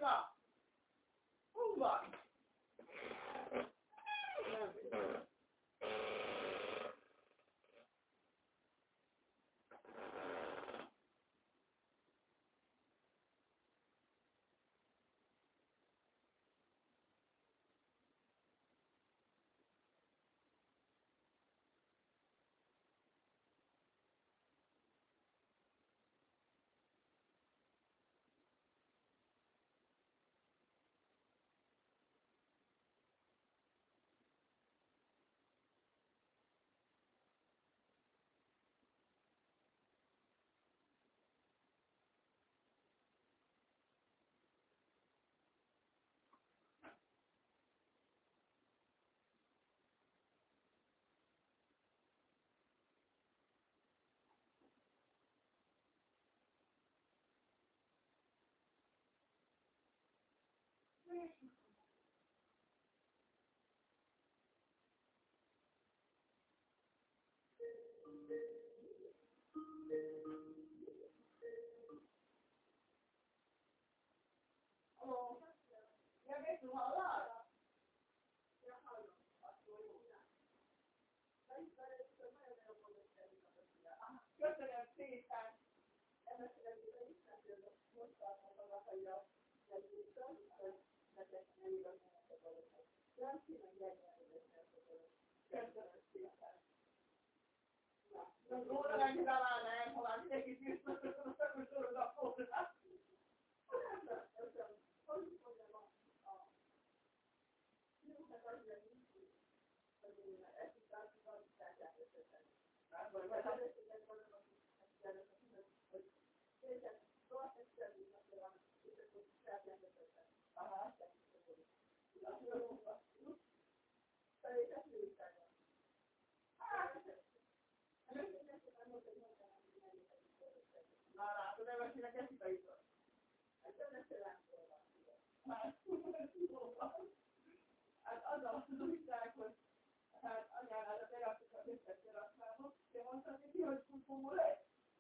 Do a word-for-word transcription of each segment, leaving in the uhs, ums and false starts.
Na! Hol van? Nem tudom. Halló? Ja, vet du hallar? Jag hallå. Köszönöm szépen! Ennek szeretném ismerni, most tartom a hagyja. Köszönöm szépen! Az óra megtalálna el, ha már mindenki tisztítottam, akkor sorod a forrás. Na látod, nem akinek eszik a iszor. Hát az a újság, hogy hát anyánál a teraktuk az összes terakmámot, de mondtad neki, hogy kumpomó lesz.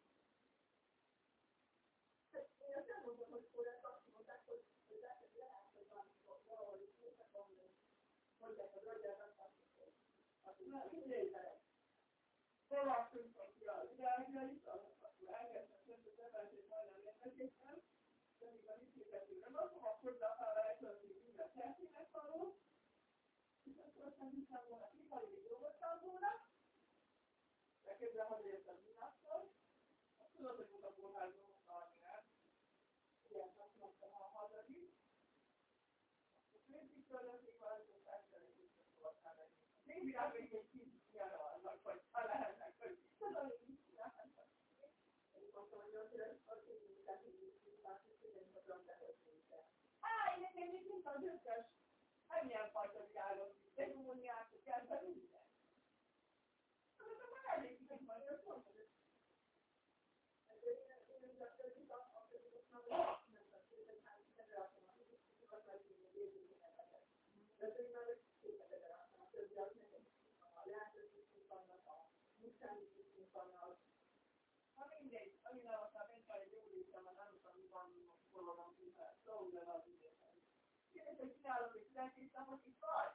Én azt nem mondom, hogy korán azt mondták, hogy lehet, hogy lehet, hogy van valahol is néztek mondani. Mondják, hogy rögyen azt mondják. Na, mindjárt. Felvágtunk ki az irányra is, akkor elkezdtem többet emeltét majdnem érdekében, de míg a viszétető nem adom, akkor dapára eltöltünk minden szertének való, és akkor aztán hiszem volna ki, ha így dolgoztam volna, de közben hazajöttem mindnattól, azt tudod, hogy a kórházban mondani, nem? Igen, azt mondtam a hazadik, akkor főzik tőlötték valamit, elfelejtést a szolgáltál meg. Még virág még egy kicsit nyára vannak, vagy ha lehetnek, hogy tudom, hogy mit csinálhatnak. Én mondtam, hogy az én mindent így csinálni, hogy én tudom, de hogy nincsen. Á, én nekem még nincs az összes, ennyian fajta virágot, de gúnyák, de minden. Akkor akkor elég, hogy majd őt mondtad. Ezért én úgy azt tőlük, akkor most már nem azt tőlük, hogy hát nem rakom, hogy sokat majd így érjük neked. De tőlük már ők képetek rakom, a többi az nekem a lehetőségünk vannak, a munkánítésünk vannak. Ha mindegy, amin aztán bent egy jó részem, mert nem tudom, mi van valóban kíván, szóval de az ügyesen. Kérdez, hogy csinálok, hogy tizenkét napot itt vagy?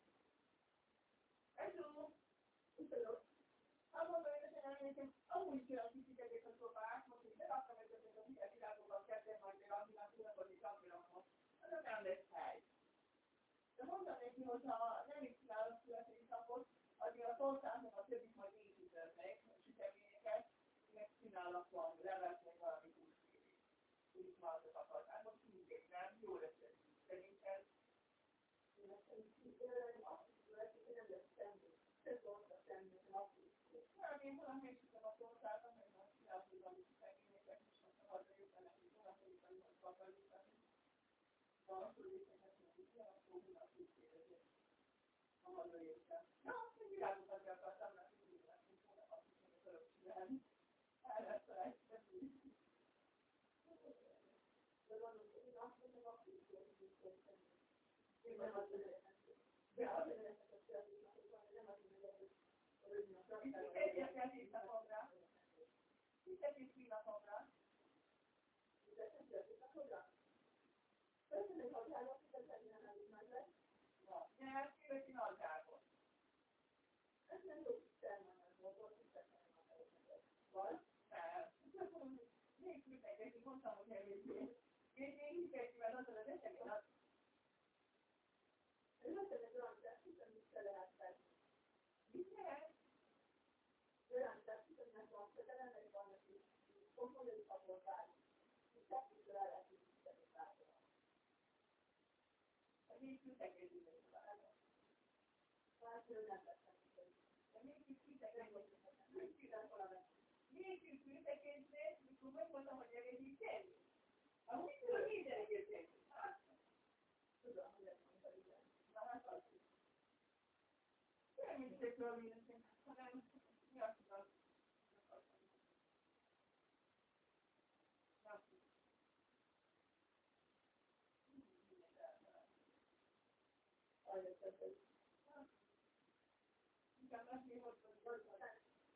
Ezzel, utalok. Hát mondom, hogy nekem emlékszem, amúgy csinál kicsikeket a szobát, most így beraktam ezeket a hülye virágokat, kettem majd még akinek tudnak, hogy itt akiraknak. Az nem lesz hely. De mondtam neki, hogy ha nem is csinálok születésnapot, azért a szolgáltatom a többit majd én sütöznek, a süteményeket, meg csinálnak valami levet, meg valami húskéri. Úgy maradt akart. Hát most mindegy, nem? Jó lesz ez. Szerintem. Én azt szerintem, azt születik, hogy nem lesz semmi. Ez volt a semmi, nem azt hiszem. Nem, én volna megsütöm a szolgáltatom, meg most csináltuk valami süteményeket, és most a haza jöttem, és volna szerintem, hogy akarjuk tenni. De akkor viszont igen, akkor mindent úgy kérdezik. Ha haza jöttem. Na, még virágokat akartam, mert úgy láttunk volna, azt hiszem, hogy örök csinálni. Elfelejtettem. De gondolom, hogy én azt mondom, akkor is kérdezik, hogy én nem azt mondom, de az önelet a születésnapot van, nem azt mondom, hogy örömmel. Itt egyetlen tíz napomra. Itt egy tíz napomra. Itt egy tíz napomra. Köszönöm, hogy hallgatok, hogy legyen elég nagy lesz. Nyert ki, vagy Nagy Gábor? Ez nem jó termelőt volt, ott is termelőt. Vagy? Még küldtek, mondtam, hogy elég. Még én hitekivel azon az esemény az. Ez most egy olyan tesztít, amit se lehet tenni. Mit lehet? Olyan tesztít, aminek van kötelen, és van neki komponői kapoltál. És tesztítől el lehet indítani tárgyalni. A még küldtek egy időt találva. Hát ő nem lesz nem. De még küldtek egy időt. Mit küldtek valamit? Még küldtek egy időt, mikor megmondtam, hogy elég tenni. Amúgy tudom, hogy elég tenni. Tudom, hogy ezt mondta, igen. Na hát az is. Nem mindig körülményesen, hanem mi azt tudom. Nem tudom. Ajra tettek. Inkább azt mi hogy van, hogy van.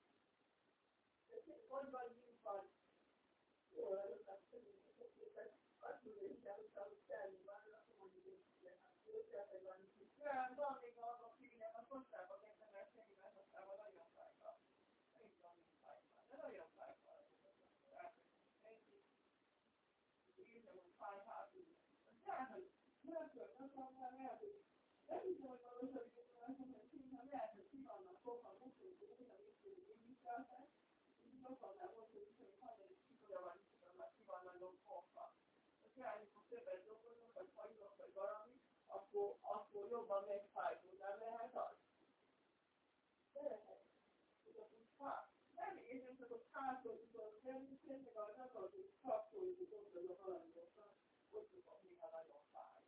Hogy van, mint van. Jól előttem, hogy képest azt mondja, hogy inkább utána tenni van, akkor mondjuk, hogy igen, hát jó, tehát, hogy van itt. Olyan, van még a filmnek a kostában, kezdem el semmivel kostában nagyon fájva. Nem tudom, mint fájva, de nagyon fájva. Tehát, ennyi. Érzem, hogy fáj hátul. Tehát, hogy működ, azt mondtam, lehet, hogy nem hiszem, hogy valószínűleg azt mondom, hogy szerintem lehet, hogy ki vannak sokan, mutatni, hogy a végül indítását, és sokan volt, hogy hogy hanyadik csikolya van, hogy ki vannak dobva. Hogyha amikor többet dolgozunk, vagy hagyunk, vagy valami, akkor, akkor jobban megfájtul, nem lehet az? De lehet. Hát, nem érzem, csak ott hátul tudod tenni, meg az akarod, hogy kapcsoljuk, hogy gondolom valamit, ott tudok néha nagyon fáj.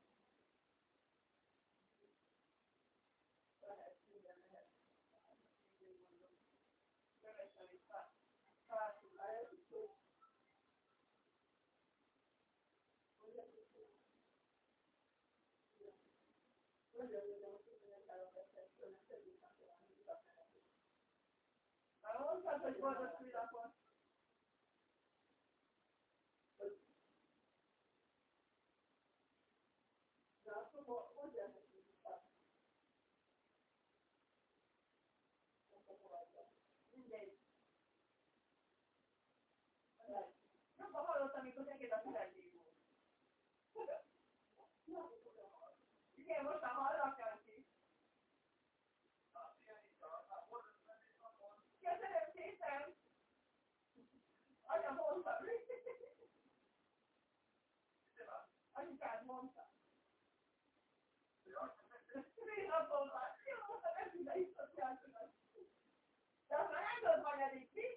Lehet, minden lehet. Kövesen is fáj. Hátul, Lehet, hogy nagyon jó, de most így nem kell a beszélni, nem többé nem kell a hívat menekül. már mondtad, hogy boldog szülapot. De akkor hogy lehet hívni? Mindegy. Jobban hallottam, amikor neked a fülendé volt. Tudod? Igen, most már hallak ki. Köszönöm szépen! Anya mondta. Anyukád mondta. Mi napon van? Jó, nem ide is szokják. De azt már nem tudod hanyadik, mi?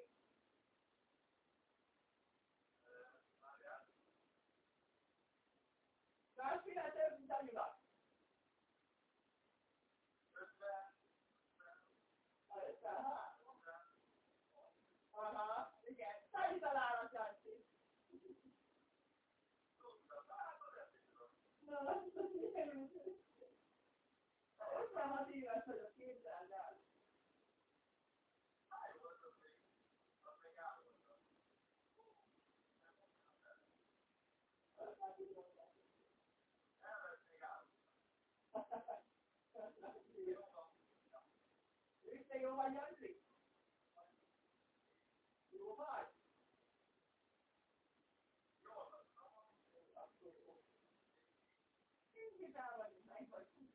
Más minden több, mint a nyugat. Aha, igen. Szállj találat, Jancsi. Na, azt mondjuk. ötvenhat éves vagyok, képzeld el. Te jó vagy, Jancsi? Jó vagy? Kicsit el vagyunk, meg vagyunk.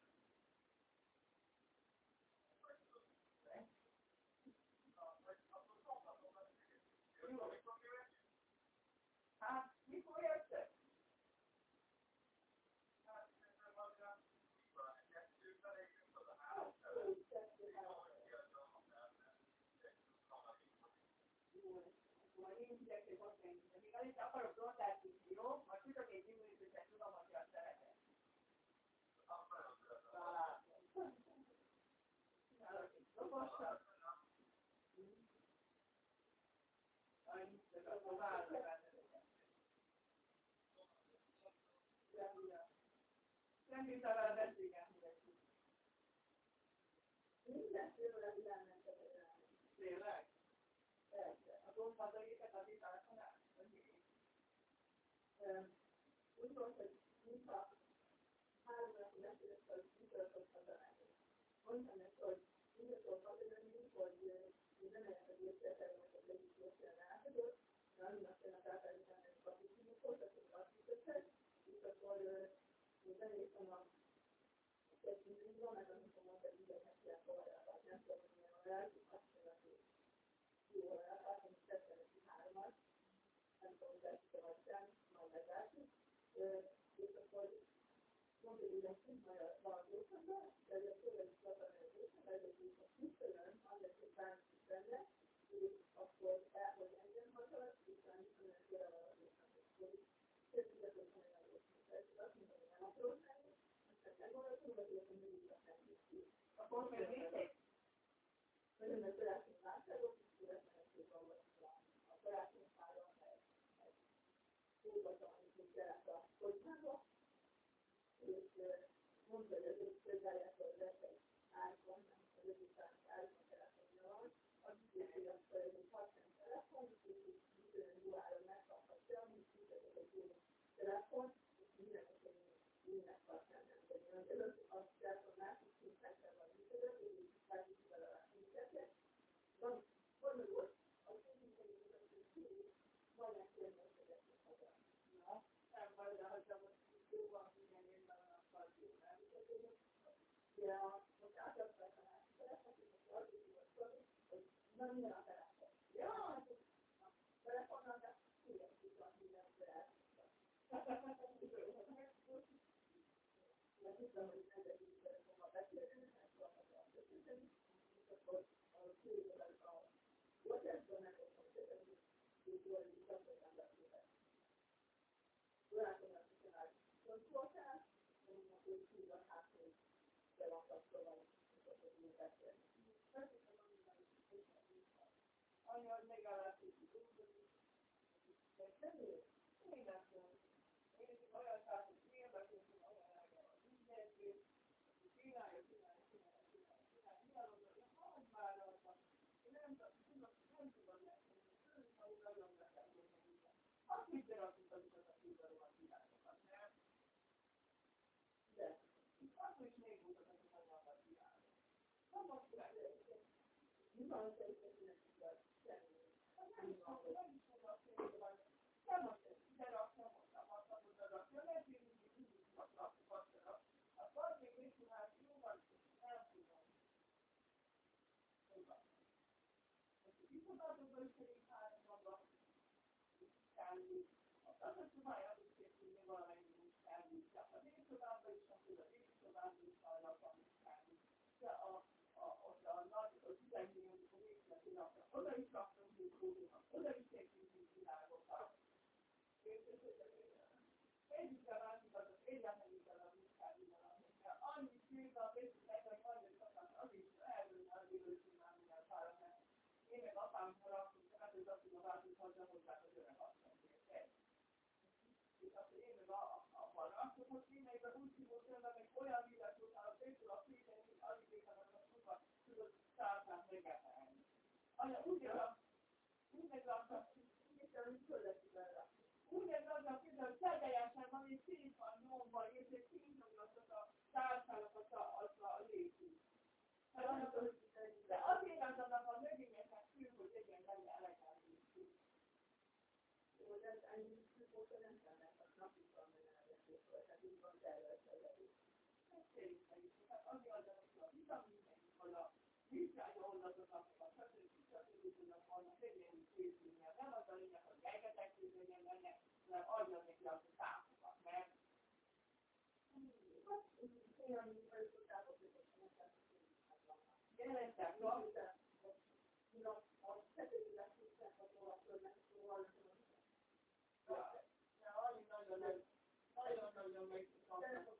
Hát, mikor jöttök? Majd én figyelték azt mondjuk, de még az is akarok rotát tudni, jó? Majd tudok egy gyümölcsöset, tudom, hogy azt szeretem. Találom. Csinálok egy dobossal. Annyit, csak akkor várok benneteket. Nem bírtam vele beszélgetni egy kicsit. Minden tőle világmentetek. Tényleg? Persze. A gombadaikat a vitálkonál? Úgy volt, hogy mintha másrészt, hogy mitől fog hazamenni. Mondtam neki, hogy mitől fog hazamenni, hogy minden olyan észrefelőnek az egyik észrefelően átadott, de annak jön a tápályán egy kapiszínokot, akkor kapiszínokot, és akkor benéztem a kettőzőzva, meg amikor mondta, hogy igen, neki a forrállat, nem tudom, hogy milyen orrát, azt mondja, hogy jó orrát, azt mondja, hogy tetszene hármat, nem tudom, hogy ezt a vacsán, majd meglátjuk, és akkor mondta, hogy igen, kint van a gépemben, de ez a főleg is latam el a gépemben, ez egy gépet kisztelen, azért, hogy bármit is benne, és akkor elhoz engem haza, és már mit tudom, hogy tőle van a gépemben. Többször hogy nagyon jó szintet, azt mondom, hogy nem akarok menni, aztán megmondhatom, hogy én mindig a szemlét ki. Akkor még mindig? Nagyon a karácsony válságok, és születnek a karácsony három, meg olvasom, amit lehet a kocsmába, és mondta, hogy az egyik közárjától lesz egy iPhone, nem az egyik iPhone telefonja van, az is érti azt, hogy egy hatszán telefon, és így bizony jó áron megkaphatja, amit fizetek egy jó telefon, és minden esetben mindent használnám. De előtt azt telefon másik szinten van működött, és így látjuk vele a szinteteket. Van, van volt, az szintet, hogy majdnem kérdeztetni haza. Na, nem baj, de ha csak most jóban minden évben van, akkor jó, nem? Ja, most átadták a másik telefont, és most az is volt, hogy na milyen a telefon. Ja, hát a telefonnal, de hülyeség van mindenre elszívtak. Mert tudtam, hogy negatív telefonmal beszélni, mert valami a beszélni, és akkor a különböző a WhatsApp-ban megkaptam kérdezni, és jól is azt mondtam beszélni. Látom, hogy a pont voltál, mondom, hogy hívva hátul, de van kapcsolom, és akkor tudjuk beszélni. Anya, hogy még ellátik, hogy dolgozik. Nem jó? Én nem tudom. Én is olyan szálltam, hogy érdekültem, olyan elgyen a mindenkét, hogy csinálja, csinálja, csinálja, csinálja, csinálja. Mi arra, hogy hagyd már rajta. Én nem tudom, nem tudom megtenni. Főleg, ha úgy nagyon nekem mondja minden. Azt mit berakunk azokat a fűzarról a világokat, nem? De. Akkor is még voltak azok a nyomvat világok. Nem most megtenni. Mi van, hogy szerintem tudod? Semmi. Nem is tudom, nem is tudom, hogy nem most berakja, most nem akartam oda rakja, mert én mindig mindig tudok rakni, azt rak. A farmék részülás jóval, nem tudom. Tudom. Most a kifogadóban is elég három maga, kávé. Az a szobájában is készülni valamennyi nincs kávé. A délszobában is van, a délszobában is hallak, amit kávé. De a, a, ott a nagy, a tizenkilenc részleti rakja. Oda is raktam hűkódónak, oda is készülni világokat. Egyikkel másikat az egyetlenikkel a munkádival, amikkel annyi szűzve a részletek, hogy majd sokan az is elvőne az időszínál minden párat, mert én meg apámra raktunk, tehát ez azt tudom változni, hogy hozzák az öreg asszonyért. És akkor én meg abban raktuk, hogy én meg úgy szívott jönnek, hogy olyan vízes voltál a főtől a fűteni, hogy alig éppen a sokat tudod százát megemelni. Anya, úgy megraktam, És amit föllettivel rakni. úgy megraktam, hogy teljesen van, és szét van nyomva, és egy színnyomlatot a társának a lépünk. De azért az annak a növényeknek fül, hogy legyen benne elegáns fül. Jó, de ez ennyi szűkóta nem tennek, az napig van benne ellenőrzés, tehát így van tervezve. Ez szerintem is, tehát azért adjanak ki a vitaminjai, vagy a vizsgája oldatokat, a stb. Stb. Tudnak vannak, legyen is készülnie. Nem az a lényeg, hogy rengeteg készüljen benne, hanem adjon neki azt a tápokat, mert Olyan, mint hogy tudtátok, hogy nekem jelentek, van, a tetőzés tisztelt a továbbtörnek, szóval de annyi nagyon, nagyon-nagyon megszoktam.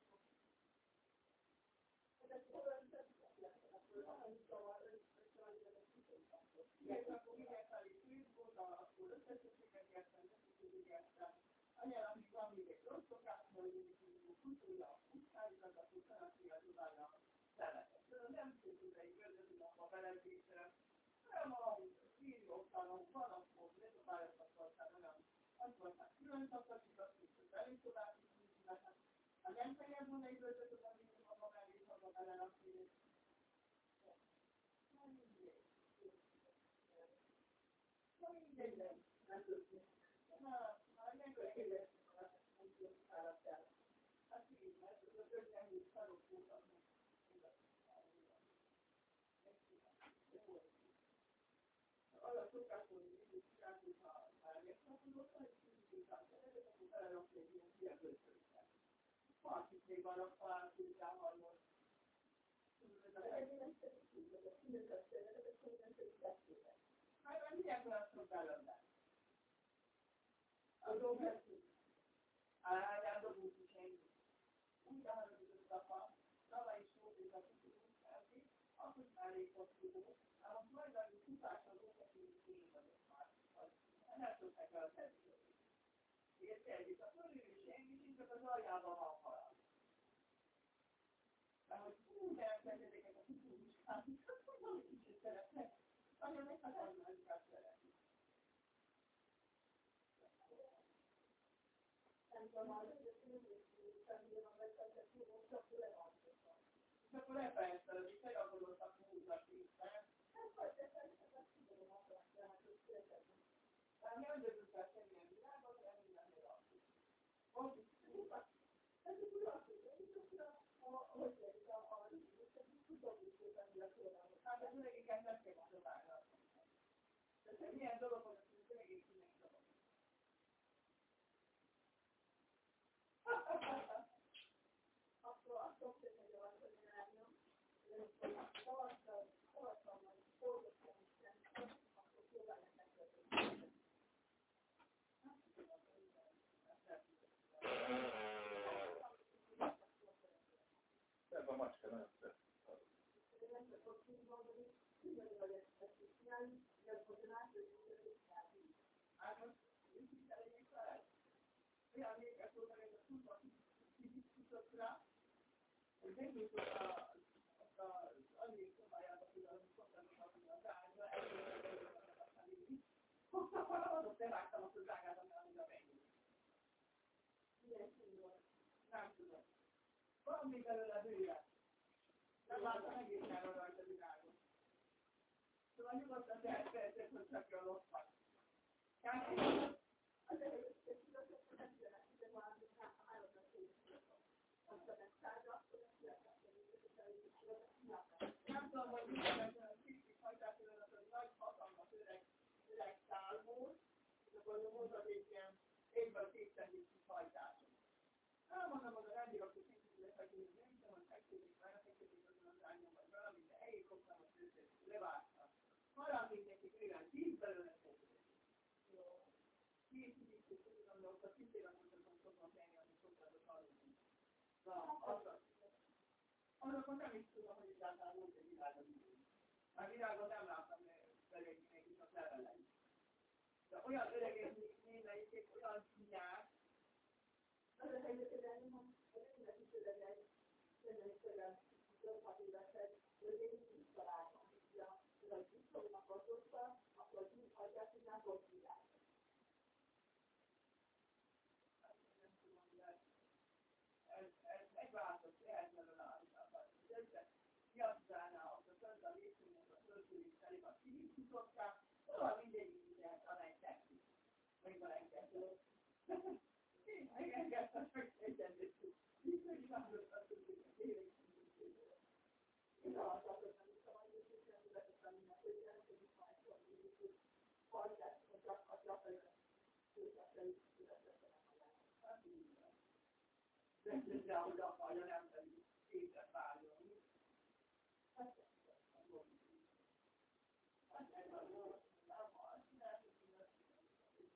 Igen, akkor mindenfelé szűz volt, akkor összességeket értem, összességeket értem. Anyának még van még egy rossz szokás, hogy mindig kutyúja a kutyáikat, akkor szeretné az utána a szeretet. Nem tudjuk egy gördözőnek a belezésre, hanem ahogy írjóztán, ahogy van, akkor lezabályokat voltál olyan, azt mondták, külön szakasítat, és az előszobát is így lehet. Ha nem fejezd volna egy gördözőt, akkor mindig a ellen, aki nem mindegy. Nem mindegy. Nem tudni. Nem, már nem köszönöm. Hát így, mert az öt nemű szarok voltak. Arra szokás, hogy mindig csinálni, ha már megszakadott, hogy mindig elkezdett, akkor belerakni egy ilyen fiatalőszörűket. Valakit még arra talán tudtál hallott. Hát már milyen feladtok belőle? A dolgát Á, a búcsú senki. Úgy elhagyott apa, Lala is volt, és a tudunk elni, akkor már rég tudunk, ám majd a tudásra dolgokat, hogy én vagyok már. Nem tudták el a területet. Érted? A fölülő senki, csak az aljában van halál. Mert hogy úgy elkezdedeket a tudóvizsgát, hogy kicsit szeretnek, nagyon meg a területet szeretni. Nem tudom, hogy és akkor elfelejtetted, hogy felagolódtak múltak is, nem? nem vagy, de szerintem ezt tudom, hogy szeretni. Tehát mi annyit kell semmilyen világot, de mindennél alapít. Most is tudtak. Ez úgy azt mondja, hogy hogy kérdez a rúgót, hogy tudom, hogy szépen a tudományos. Hát az öregéket nem kell mondani. De milyen dolog, hogy az öregék mindenki dolog. Akkor azt szoktam, hogy a lányom, hogy tavasszal, tavasszal majd forgottam, akkor próbálnak megtölteni. Ez a macska nagyon szép. Nem tudok gondolni, hogy vagy ezt csinálni, de akkor át, hogy ezt csinálni. Hát most így elég fel. Olyan véget volt, hogy a tudva kicsit rá, hogy nem jutott azt az annyi szobájába, hogy az szoktatok az ágyba, elég aztán így. Ott nem vágtam azt az ágát, ami annyira megint. Milyen szín volt? Nem tudom. Valami belőle bőle. Nem láttam egészen rajta világot. Szóval nyugodtan tehet percet, hogy csak jól ott van. Kászítom. Az előtt, hogy tudod, hogy nem jönnek, de valami háromnak szépen. Azt a megszállja, akkor nem jönnek, nem tudom, hogy mit a kicsit hajtásodnak, hogy nagy hatalmas öreg, öreg szál volt, és akkor volt egy ilyen évben kétszer kis hajtásom. Elmondom, hogy a rendőrök, hogy kicsit lefekülni, nem tudom, hogy megkérdezik, mert megkérdezik azon az ányom, vagy valami, de elég koptam, hogy őszét leváltam. Hajlám mindenki olyan tíz belőle fogjuk. Tíz tíz tíz tíz gondolok, a tíz éve mondtam, hogy szoktam tenni, amit szoktam hallani. Na, azaz. Azokon nem is tudom, hogy egyáltalán volt egy világon idő. Már világon nem láttam öregének is a levelei. De olyan öregek némelyik, olyan csúnyák. az a helyzet, hogy nem mindenki szövegek, mindenki szövegek, hat évesek, hogy én így találtam, hogy a visszolnak azóta, akkor úgy hagyják, hogy nem volt világ. Nem tudom, de ez, ez megváltozott, lehet belőle állítani. De kiasszálná azt a föld a lépcsőnek, a földkörül felé, a kivították, szóval mindegyik mindent, amely teszik. Meg van engedő. Én megengedtem, hogy egyenlítő. Így megváltoztat, hogy élek. Én azt akartam, hogy szabad, hogy én nem tudok minden, hogy nem tudjuk majd, hogy hajtás, hogy a gyakorlatilag született született a magát. De de ahogy akarja, nem pedig kézzel váljon. Hát, Hát ez a jó, nem az, nem tudjuk, hogy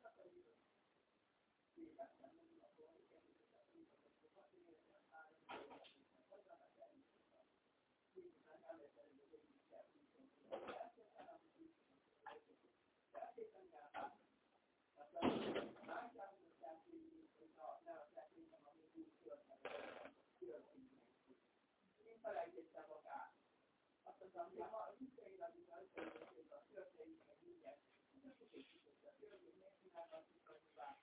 én felejtettem magát. Azt mondtam, hogy ha az ügyeileg is az történik, a történik meg mindjárt. És akkor készített a történik, meg csinálnak, hogy hozzá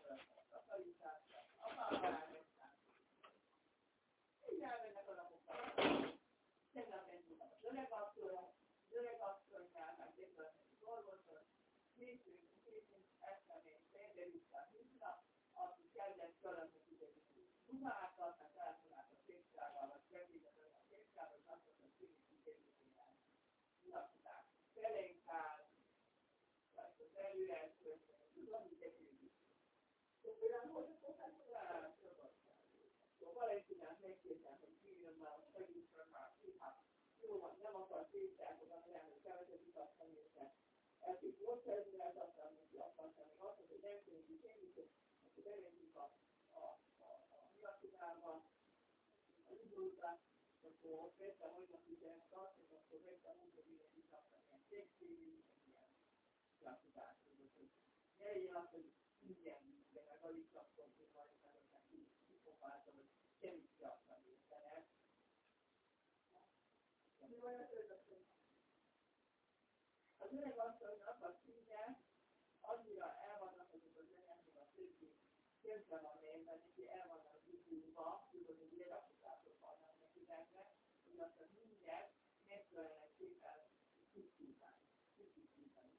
a takarításra, a pálványoknál. Így elmennek a napokban. kirakták. Felénkház, vagy az előelső, tudom, hogy egyébként. Valentinát megkérdem, hogy jöjjön már a segítsen már hát jó van, nem akar készíteni, hogy keveset itatni őket. Ezt is most kezdve eltartani, hogy akartam, még azt, hogy nem tudjuk semmit, akkor bemegyünk a nyilatkozásba, a nyugodba, akkor ott vettem, hogy most ugye ezt tartok, akkor vettem úgy, hogy ilyen itatni, ilyen szépségű, ilyen nyilatkozásról, hogy ne legyen az, hogy ingyen vízbe, meg alig kaptam, hogy majd előttem kipofáltam, hogy semmit kiadtam értenek. Mi van az ötösön? Az öreg asszonynak a színe annyira el vannak azok az öregek, a többi közben van mélyben, neki el vannak zsúzulva, tudod, hogy lerakozások vannak nekiknek, hogy azt a mindent meg kellene szépen tisztítani. Tisztítani.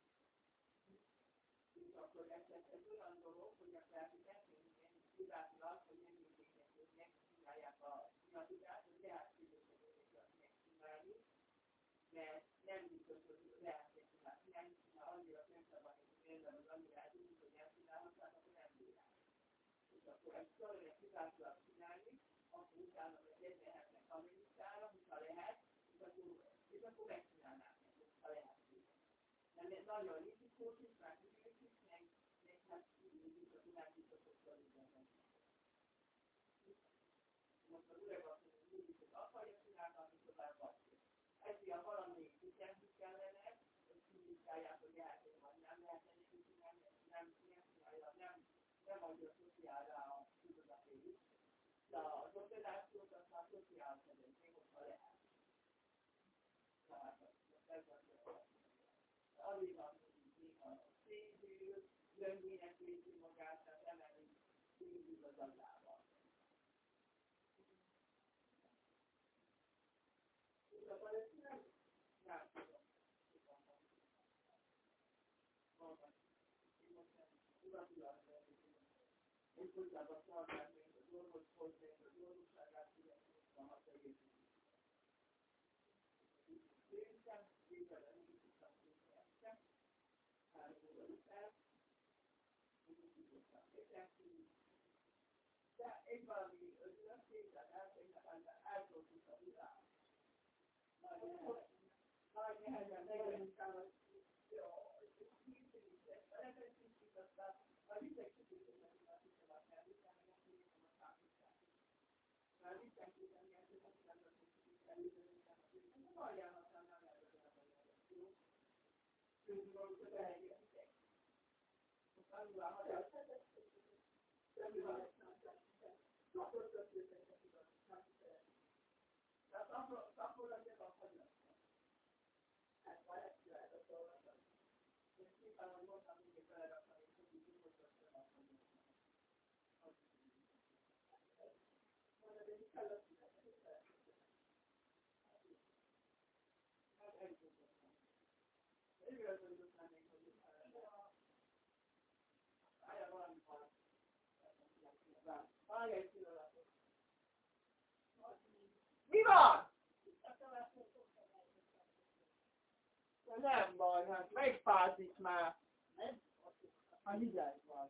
És akkor ez, ez olyan dolog, hogy akár nekünk hibátlan, hogy nem mindenkinek, hogy megcsinálják a nyilatkozást, hogy lehet tudni, megcsinálni, mert nem biztos, hogy lehet megcsinálni, nem csinál, annyira könyvben, hogy például az annyira tudjuk, hogy nem csinálhatják, akkor nem bírják. És akkor ezt kellene hibátlan csinálni, akkor utána megegyelhetnek a minisztára, hogyha lehet, és akkor, és akkor megcsinálnák meg, ha lehet. Nem, nagyon rizikós is, már tudjuk is, meg hát így a világítosokkal ügyelnek. Most az öreg azt mondja, hogy mindig, hogy akarja csinálni, amit tovább adjuk. Ezért valami ügyelni kellene, hogy kivizsgálják, hogy lehető vagy nem lehet ennek csinálni, nem csinálja, nem, nem adja a szociálra a tudatét. De az operációt azt már szociál szerint, hogyha lehet. Tehát ez az azért van, hogy a szédül, gyöngének végül magát, tehát emelni végül az agyával. És a palesztinák? Nem tudom. Én most nem tudatilag lehetően. Én hozzám a szalgát, mint az orvoshoz, mint az orvosságát, illetve a hategészítést. Szerintem végre nem tudtam képzelni. Három óra után, de egy valami ötleték, tehát eltoltuk a világ. Nagy nehezen megrendeltem, hogy jó, és hívjuk ezt, a repesztítjük, aztán a viszek kicsit, hogy azt hiszem, hogy kell viszem, meg azt hiszem, hogy számítják. Már viszek kicsit, hogy azt hiszem, hogy kell viszem, hogy halljának, nem előzően a jó. Közül valók az elégítek. Most annyival hagyják. Akkor történtek a tudat, nem szeretném. Tehát akkor azért a hagyják. Hát már ezt csináltak olvasni. És szépen, hogy mondtam, mindig beleraktam, és hogy így nyugodtan azt mondom. Mondod, hogy kell a tudat. Hát elgondoltam. Őrgondoltam még, hogy állja valamit van. Várj egy pillanatot. Mi van? Nem baj, hát megfázik már. Hát vigyázz van.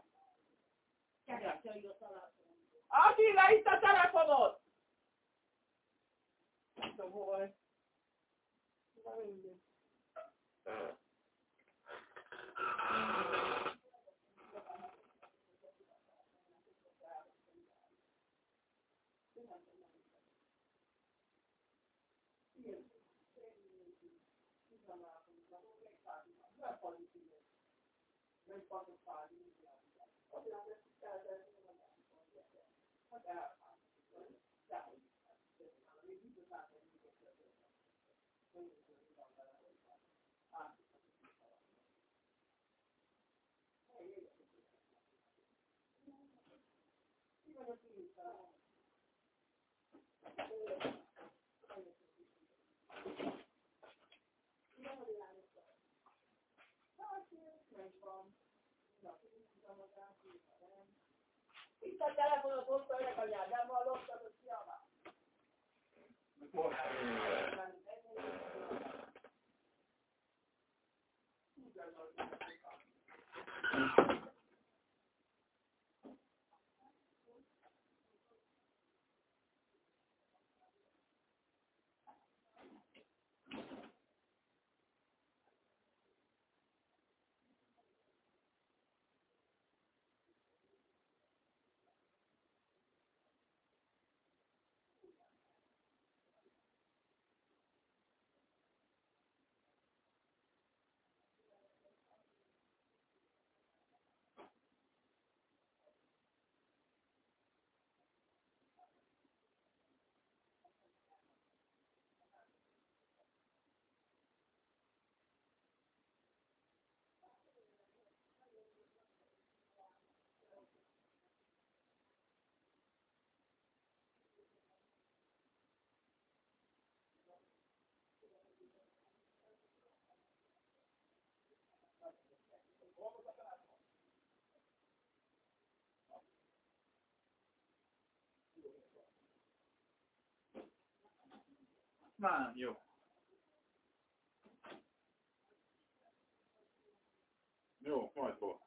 Attila, itt a telefonod! Nem tudom, hol. Na mindig. Nem fogok fázni. Azt látom, hogy eltehetünk a másik. Hát elfázni. Dehogy is. Még így az átmenni, hogy ezt történik. Nem is tudom, hogy van vele, hogy van. Átmenni. Mi van a tűzben? Mi van a világban? Megvan. Itt a telefonot hozta öreg anyád, nem hallottad, hogy kiabál? Na, jó. Jó, majd volt.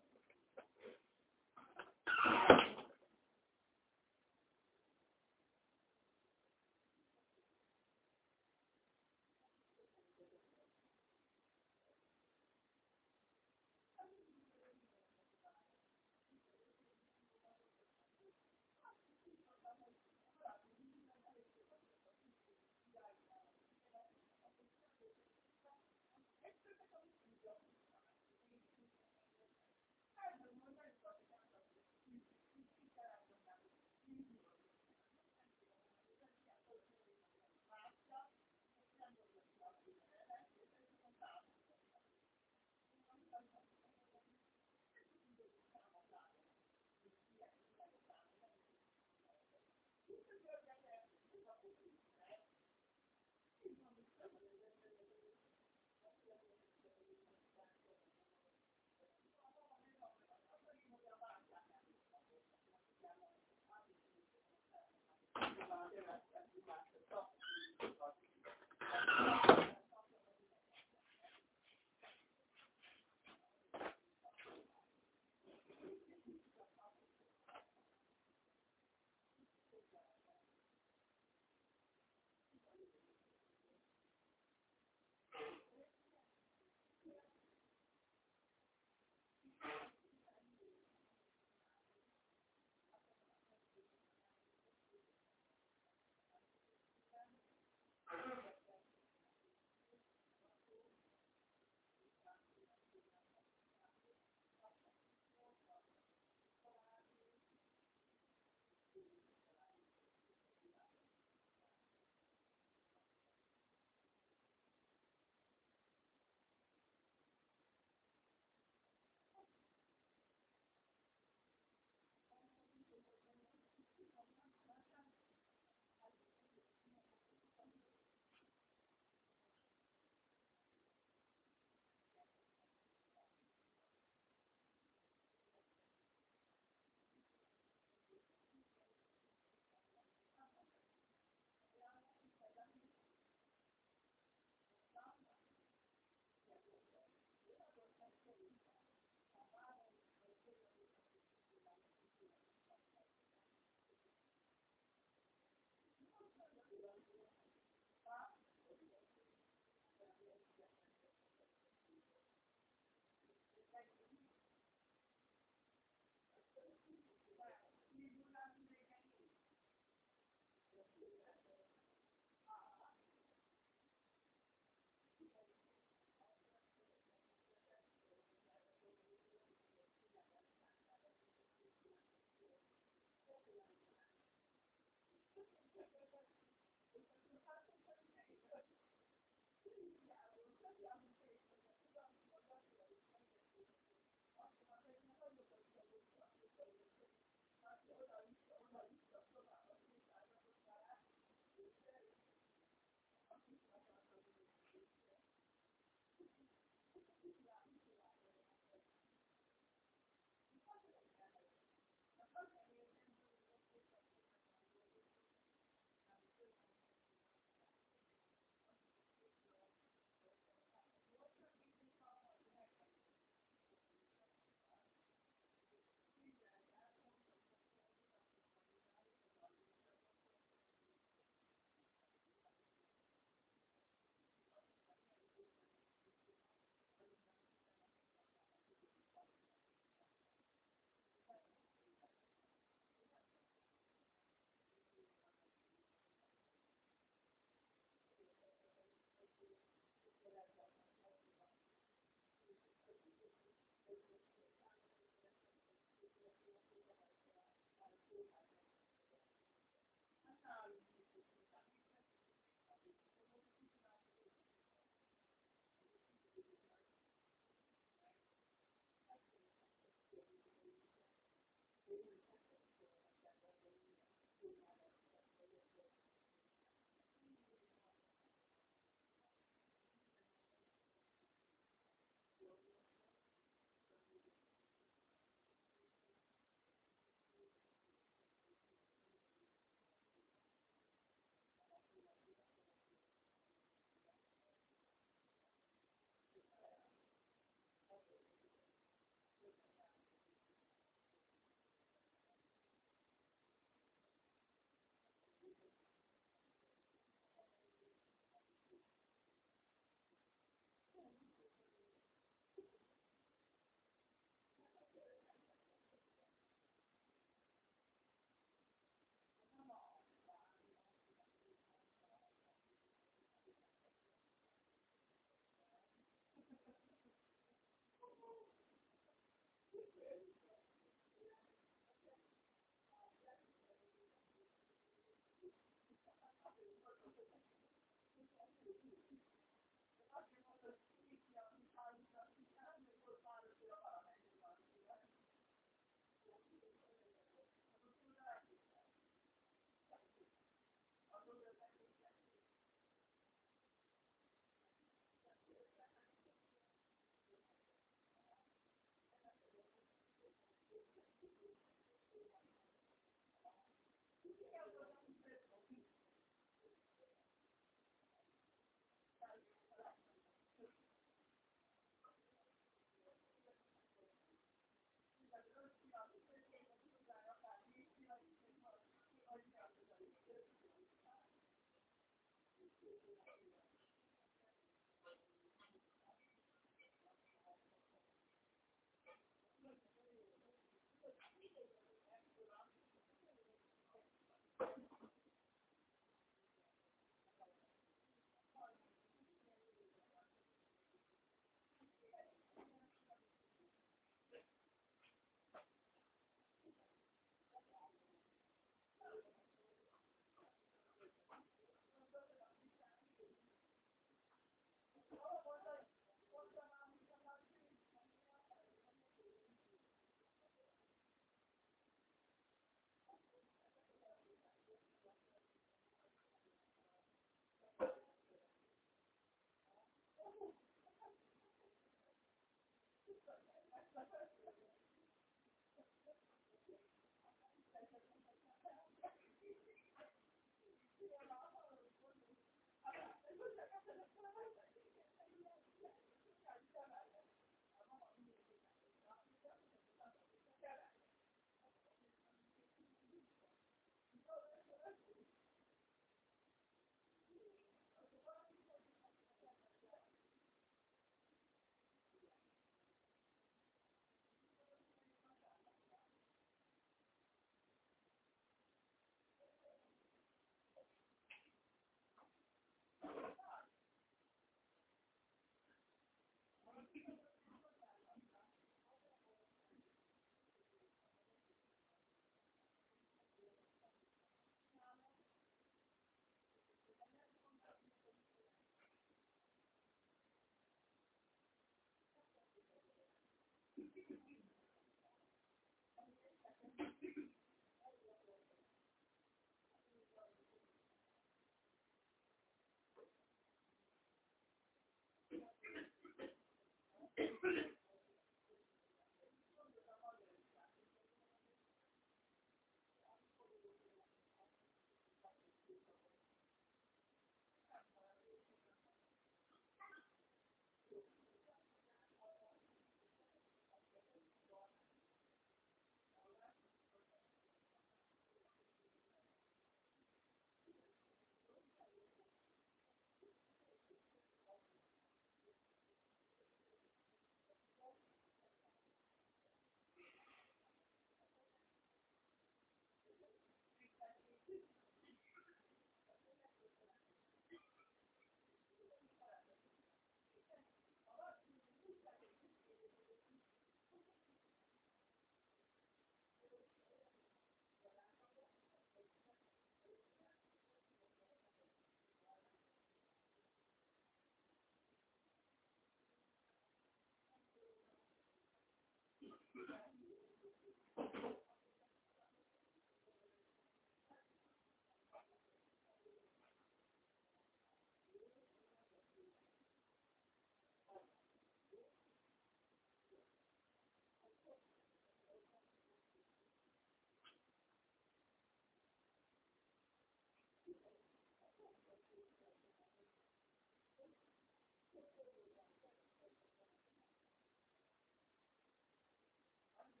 I'm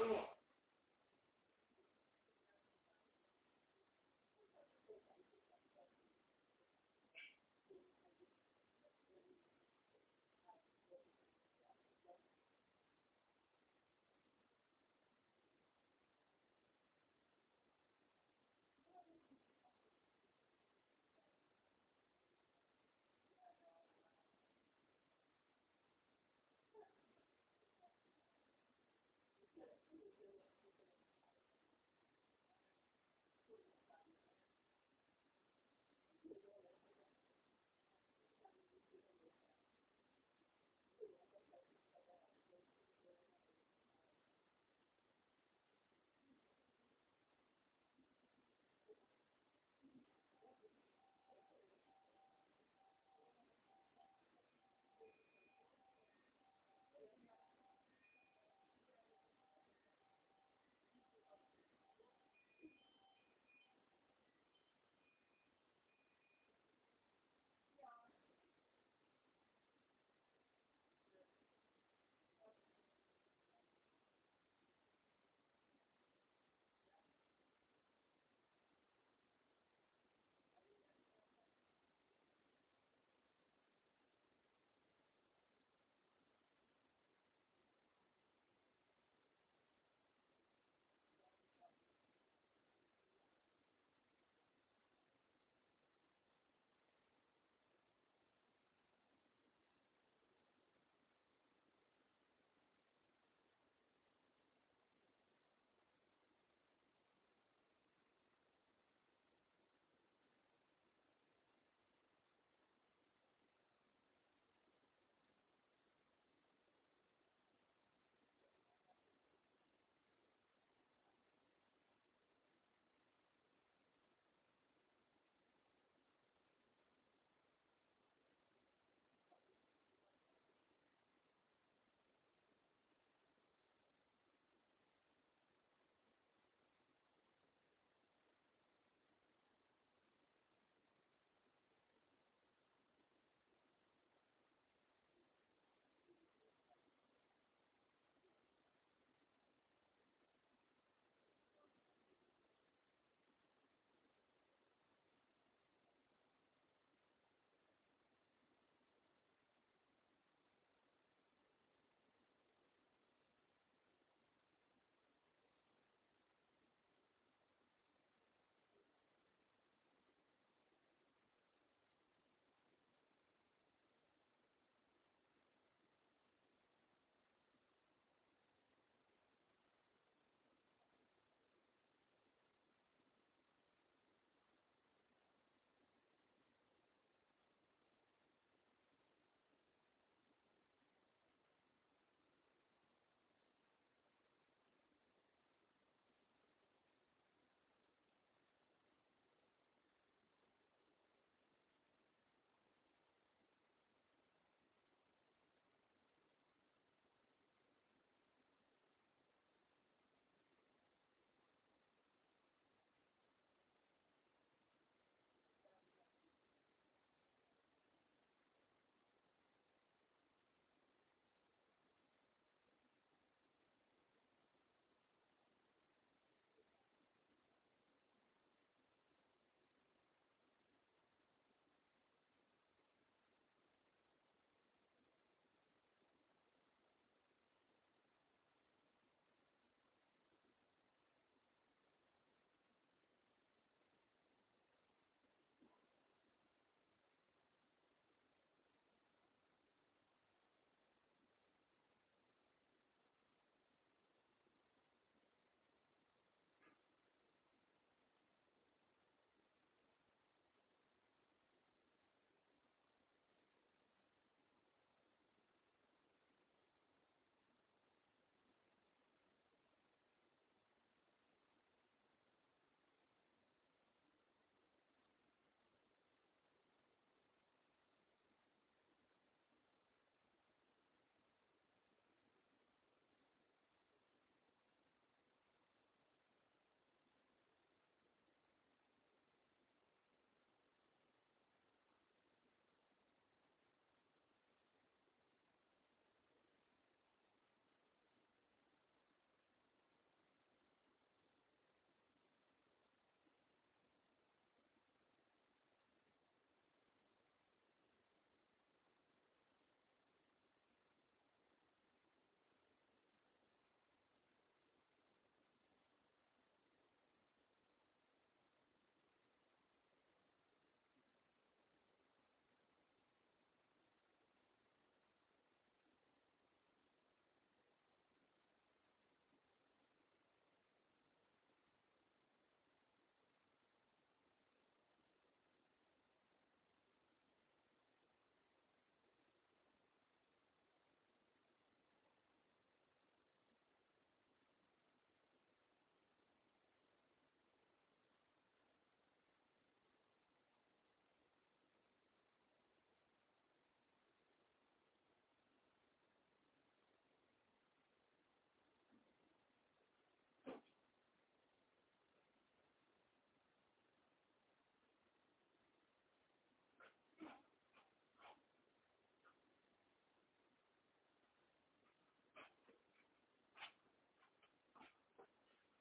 Thank you.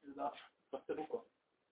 ez a összebukott.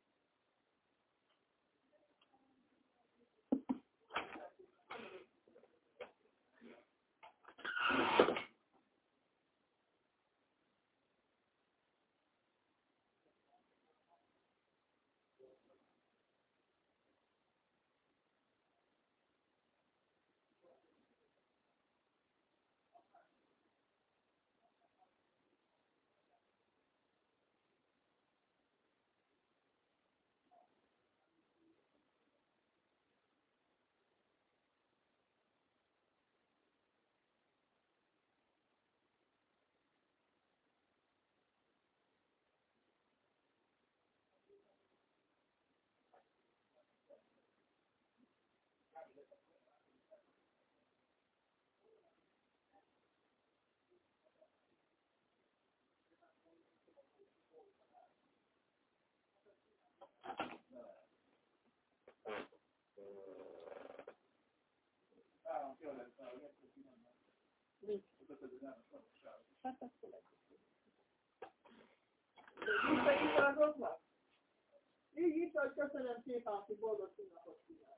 Mi? Hát akkor visszaigazolnak? Így itt, hogy köszönöm szépen, aki boldog színapot kíván.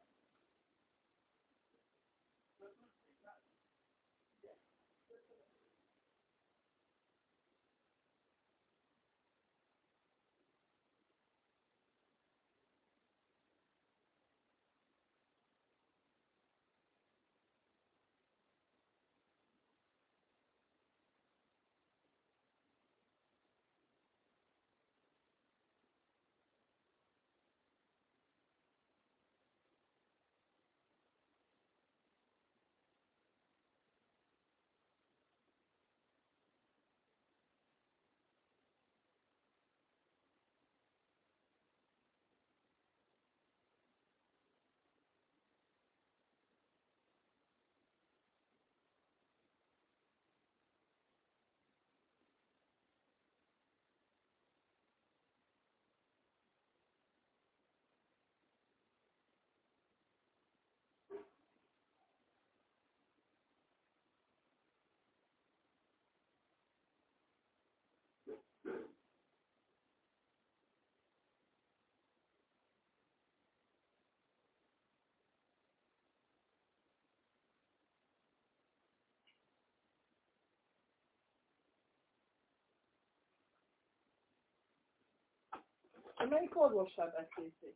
Melyik orvossal beszélték?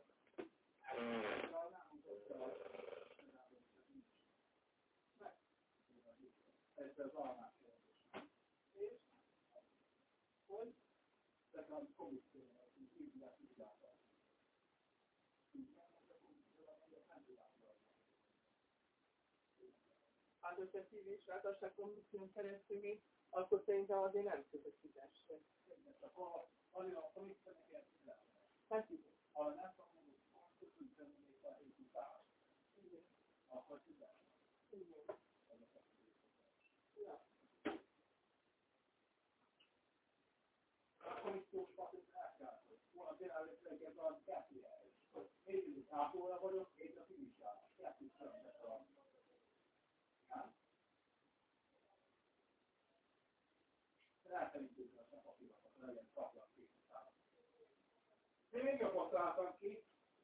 Ez az almás orvos. És? Hogy? Tehát a Covid-től, hogy így lehet így látni. Hát, hogyha szívvizsgálatosság kommunikáción keresztül még, akkor szerintem azért nem tudok fizesni. Akkor azért a Covid-től ilyen fizetni. Hát igen. Ha nem tudom, hogy köszöntöm még a héti párt, akkor fizetni. Igen. Ja. A Covid-tós papírt elkállt. Volna tényleg ez a kettőjelés. Nézzük, ápolóra vagyok, és a fizsgálat. Kettőt szöntet a... Rászerintőző a papírokat, legyen kaplat két számot. De még jobban találtam ki,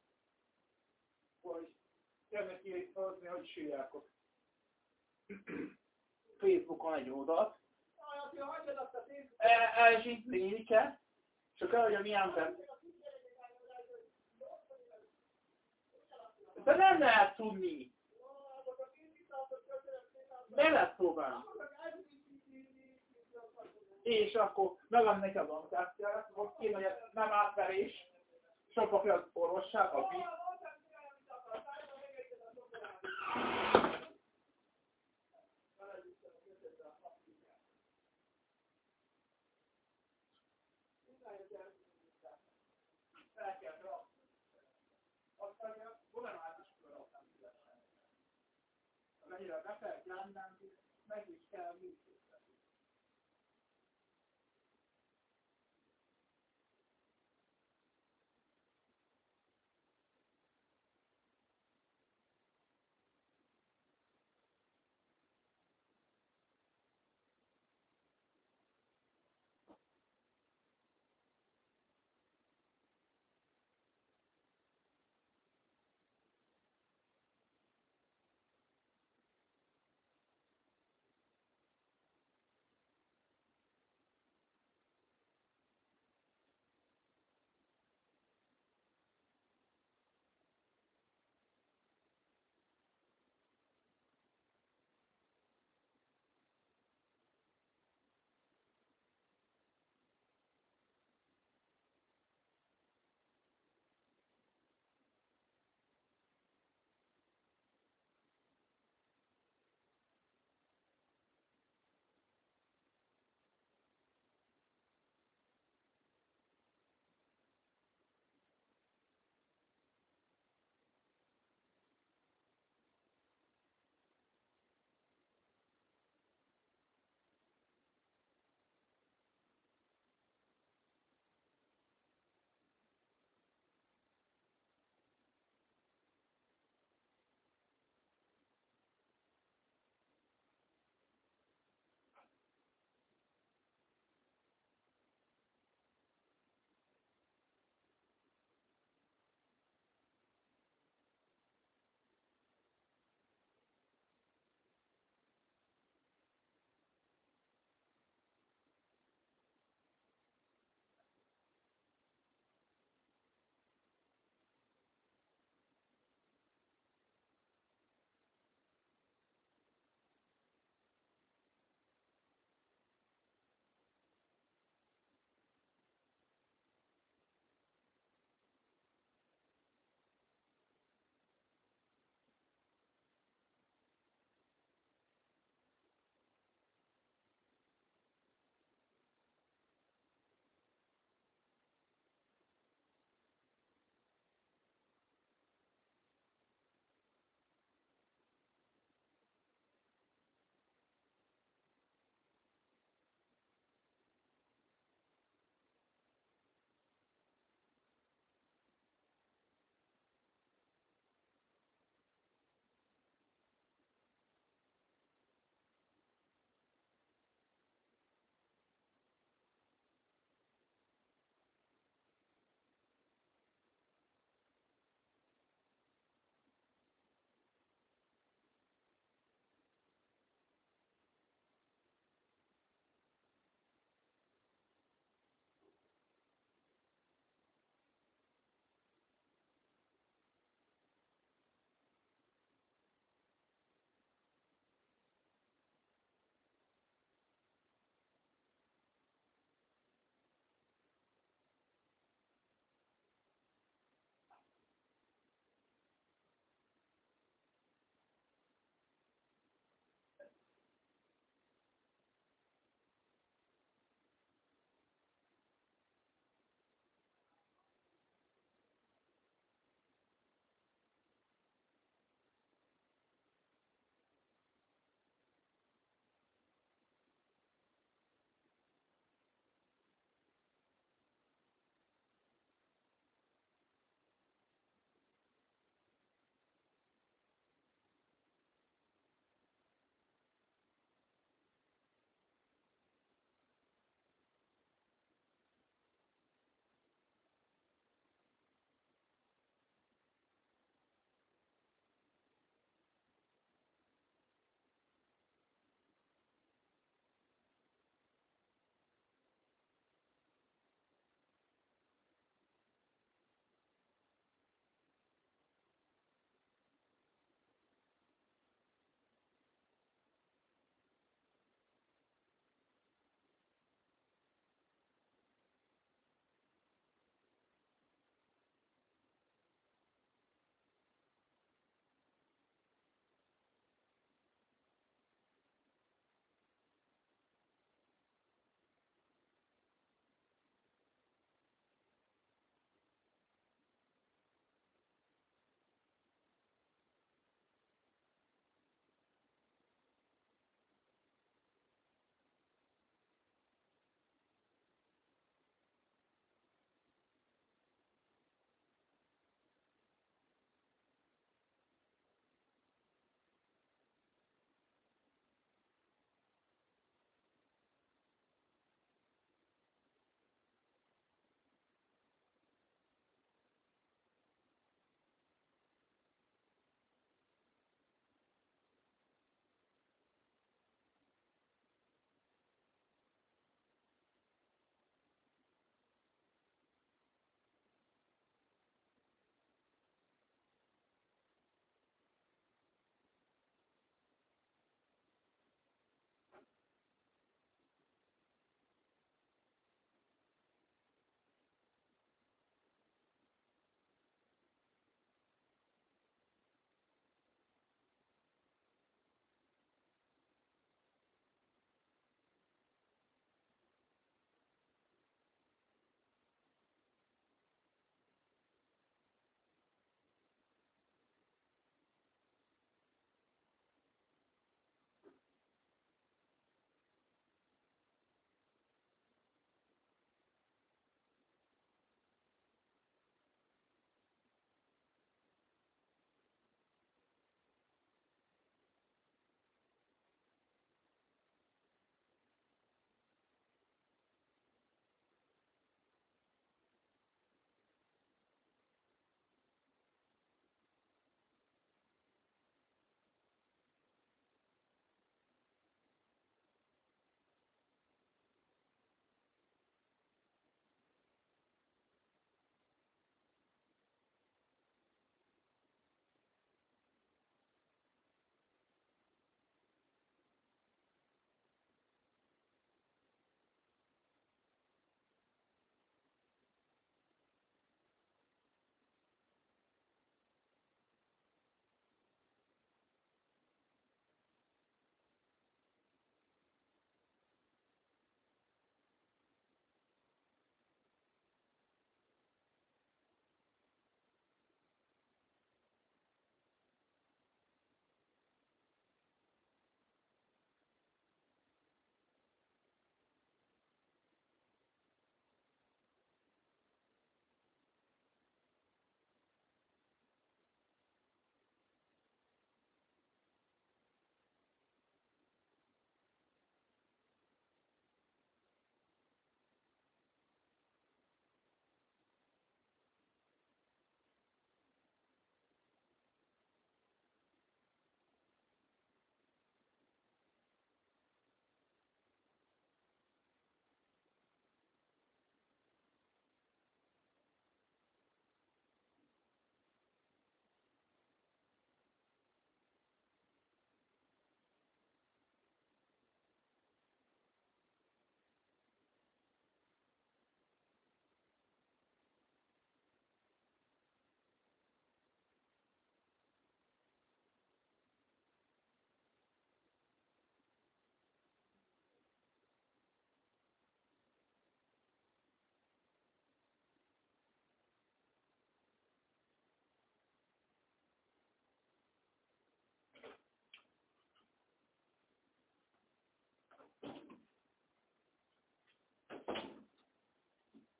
hogy jönnek ki hozni, hogy sírjákok. Facebookon egy oldalt. És itt lényike, és akkor hogy a mi ember. De nem lehet tudni. De lehet próbálni. És akkor megadom neki az annotációt, akkor kéne, hogy nem átverés, sokkal fel az orvosság, a bit. El kell rakni. Aztán problemátis körülöttem szívesen. Amennyire be kell gyámdálni, meg is kell működtetni.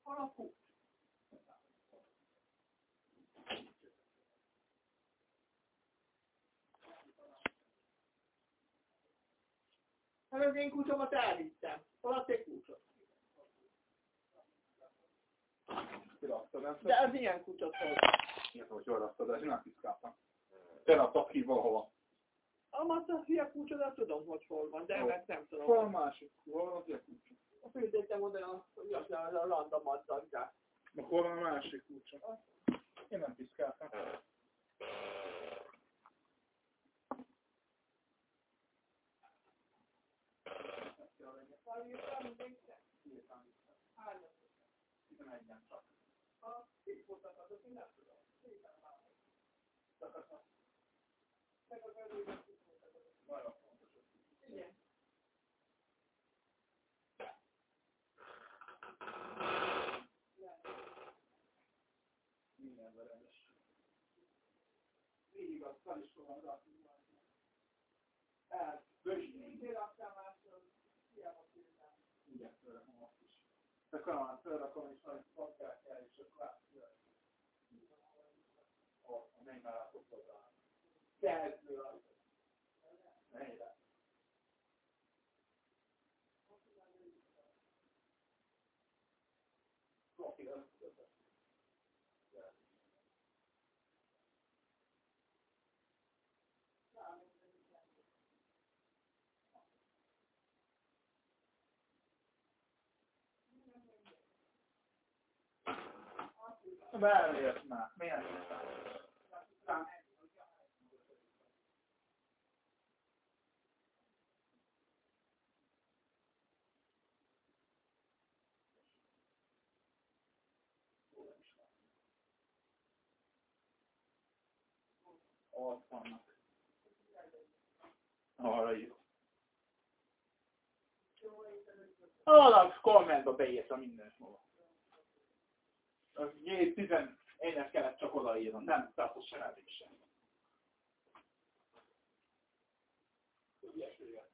Hol a kulcs? Hát az én kulcsomat elvittem. Hol a te kulcsot? Kiraktad ezt? De az ilyen kulcsot hol? Ilyet, hogy jól raktad, de én nem piszkáltam. Te raktak ki valahova. A masszafia kulcsodat tudom, hogy hol van, de ezt nem tudom. Hol a másik? Hol van az ilyen kulcsot? A fűzétem oda, hogy az a random adzaggát. Na hol van a másik kulcsot? Én nem piszkáltam. tizenegyen csak. A tisztultat azok, én nem tudom. Meg az előző tisztultat azok. Nagyon fontos. Igen. Minden veredes. Végig azt fel is fogom rakni. Hát, bősíteni. Miért raktál máshol? Hiába küldtem. Igen, fölrakom azt is. De kanalát fölrakom, és majd pankát kell, és akkor átjön. A mennyire látok hozzá. Kezdő az. Mennyire. Profi, az tudod. Beelért már. Milyen szám? Ott vannak. Arra jó. Alap kommentba beírtam mindent maga. Az J tizenegyet kellett csak odaírnom, nem tartott se elég sem. Ilyesmire.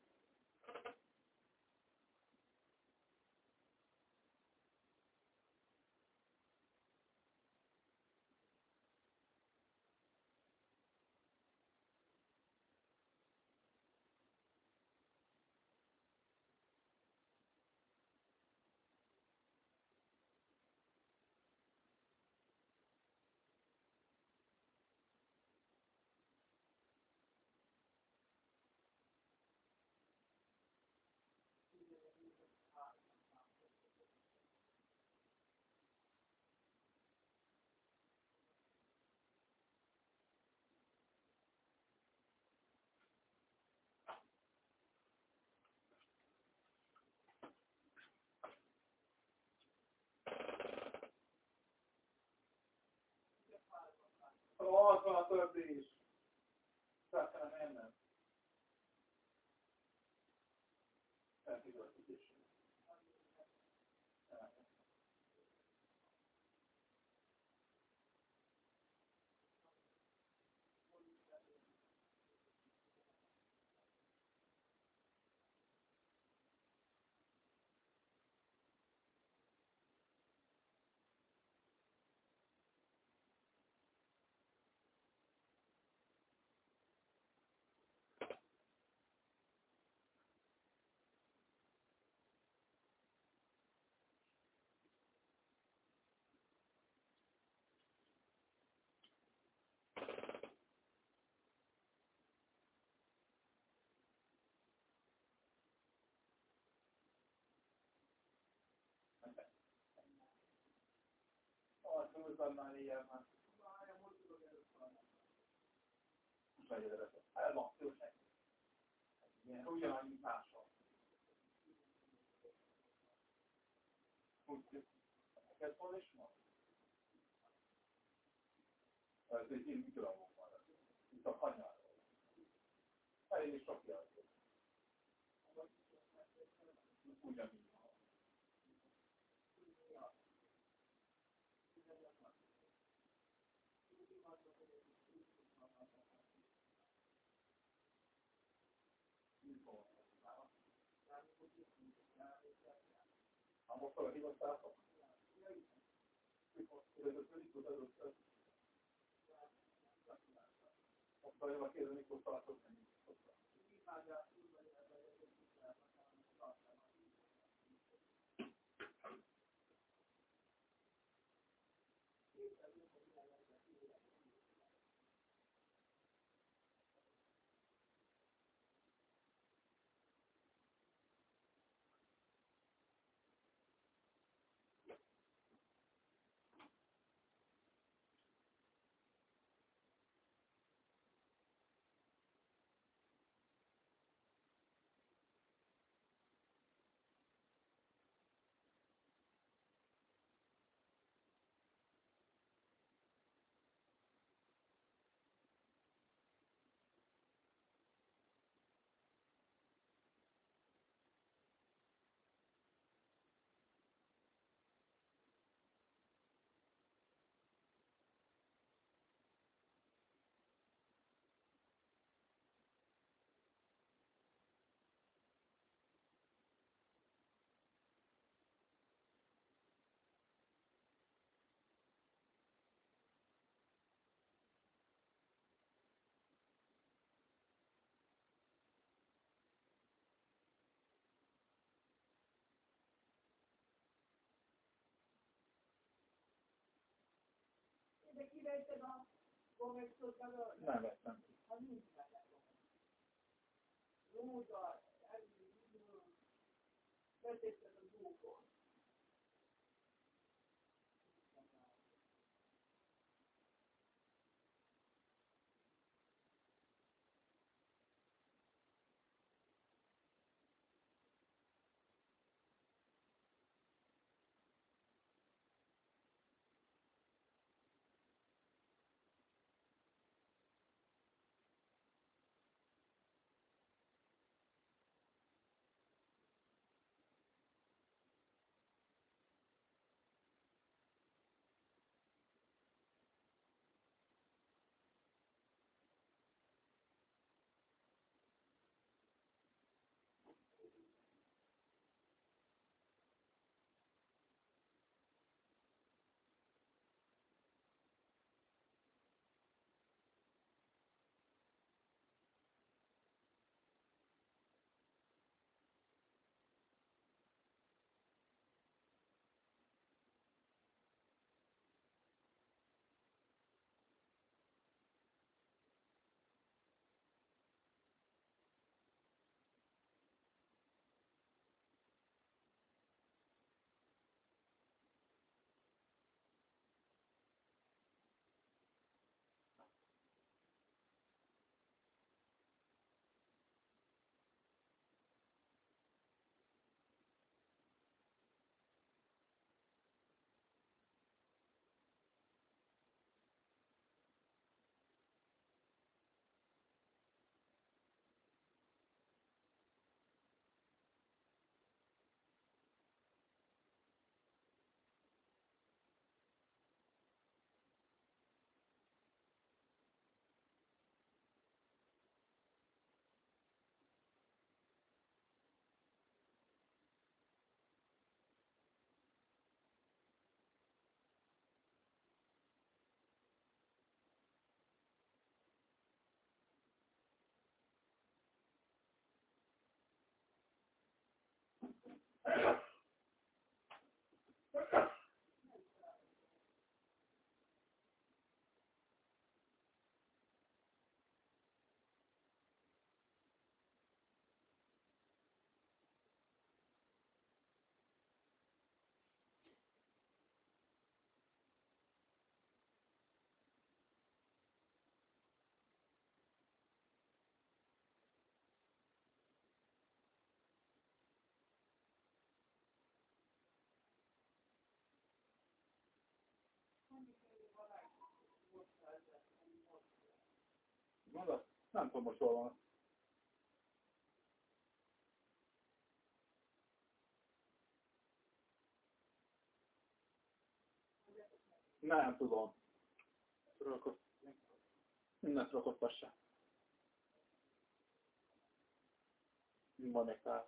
Ott van a többi is. Fel kellene mennem. Felfigurtítés. Ott húzzad már ilyen már. El van, jó neki. Igen, ugyanannyi máshol. Úgy, neked hol is van? Ez egy ilyen mikrofon van. Itt a kanyarról. Elég sok jelző. Ugyanígy van. Most arra hívottátok? Voleva chiedere questo la cosa. De kivetted a konvekciót alól? Nem vettem ki. Az nincs benne. Rúda, vetetted a búkon. Mondod? Nem tudom, hogy hol van. Nem tudom. Mindent rakottassa. Van még pár.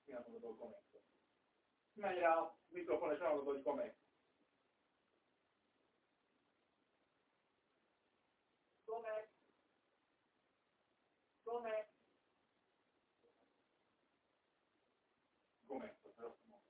Milyen mondod, hogy Comex? Menj rá a mikrofon, és mondod, hogy Comex. Comex. Comex. Comex, azt rossz mondom.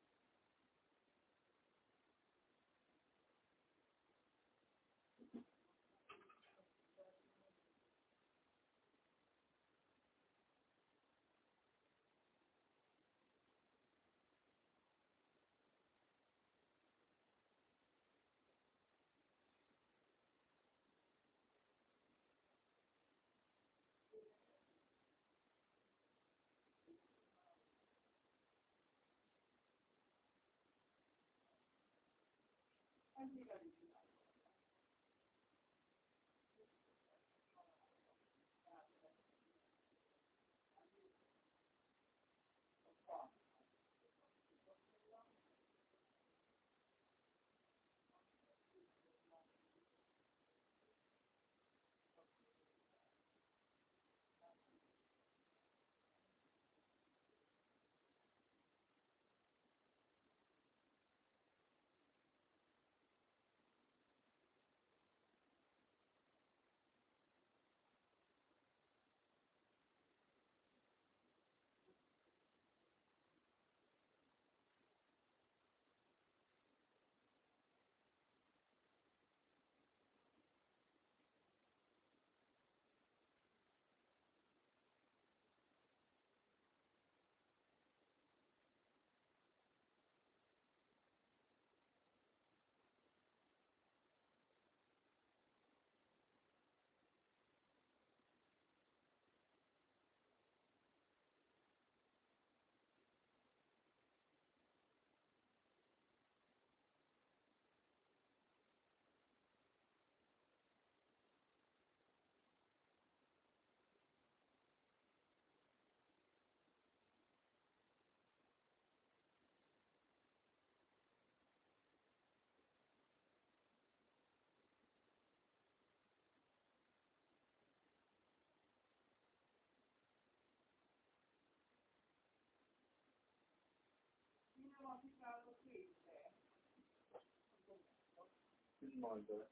Majd bele.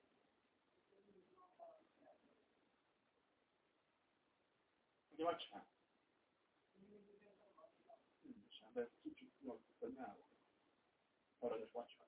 Ugye vacsán? Nincsen, de kicsit jól, hogy ne állok. Aranyos vacsán.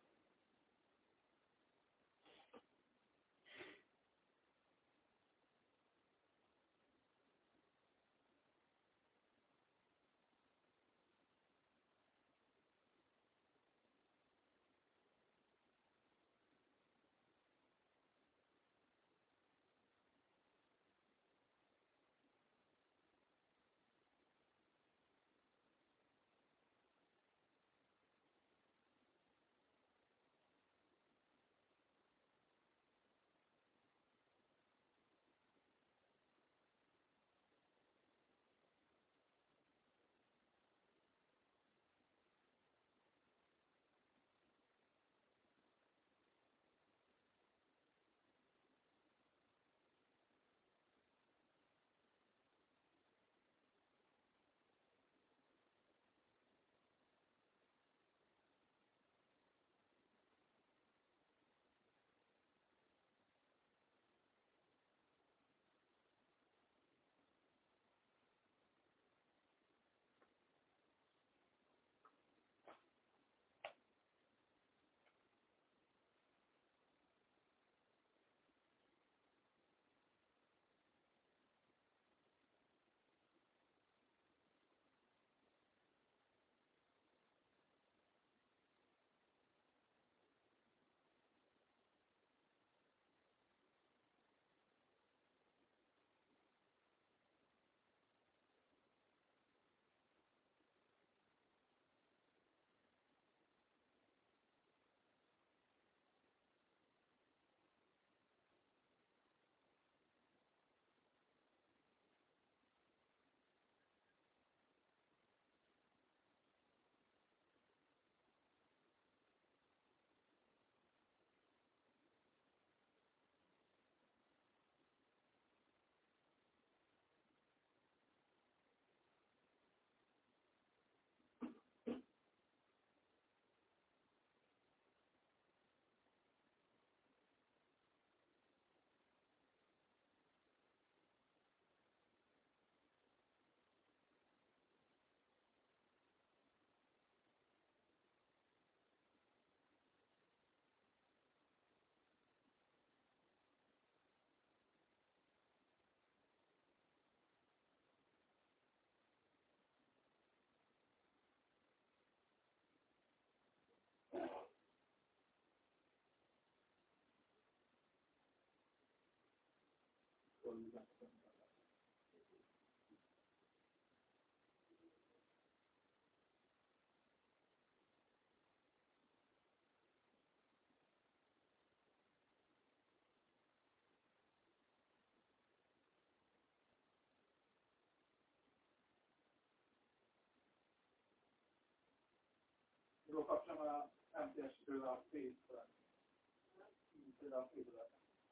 Jól kapcsolom a em té es-től a fészre. Például a fészre.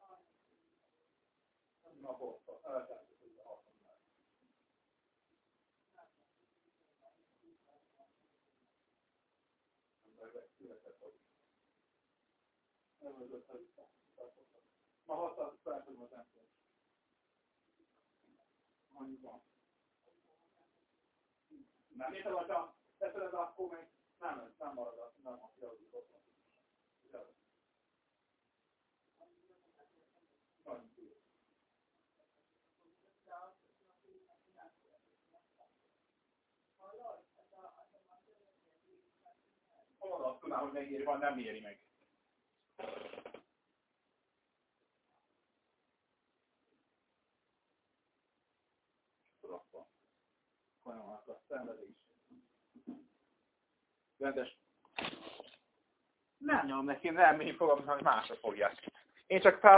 Na, bosszat. Eltettük, hogy a hasonlát. Ma hatszor felfogom az em té es. Annyi van. Nem értem, hogyha teszed, akkor még nem, nem marad, nem a kiadjuk ott. Hol azt tudnám, hogy megéri, vagy nem éri meg. Rakva. Folyamát a szenvedés. Rendes. Nem nyom neki, nem, én fogom, hogy másra fogják. Én csak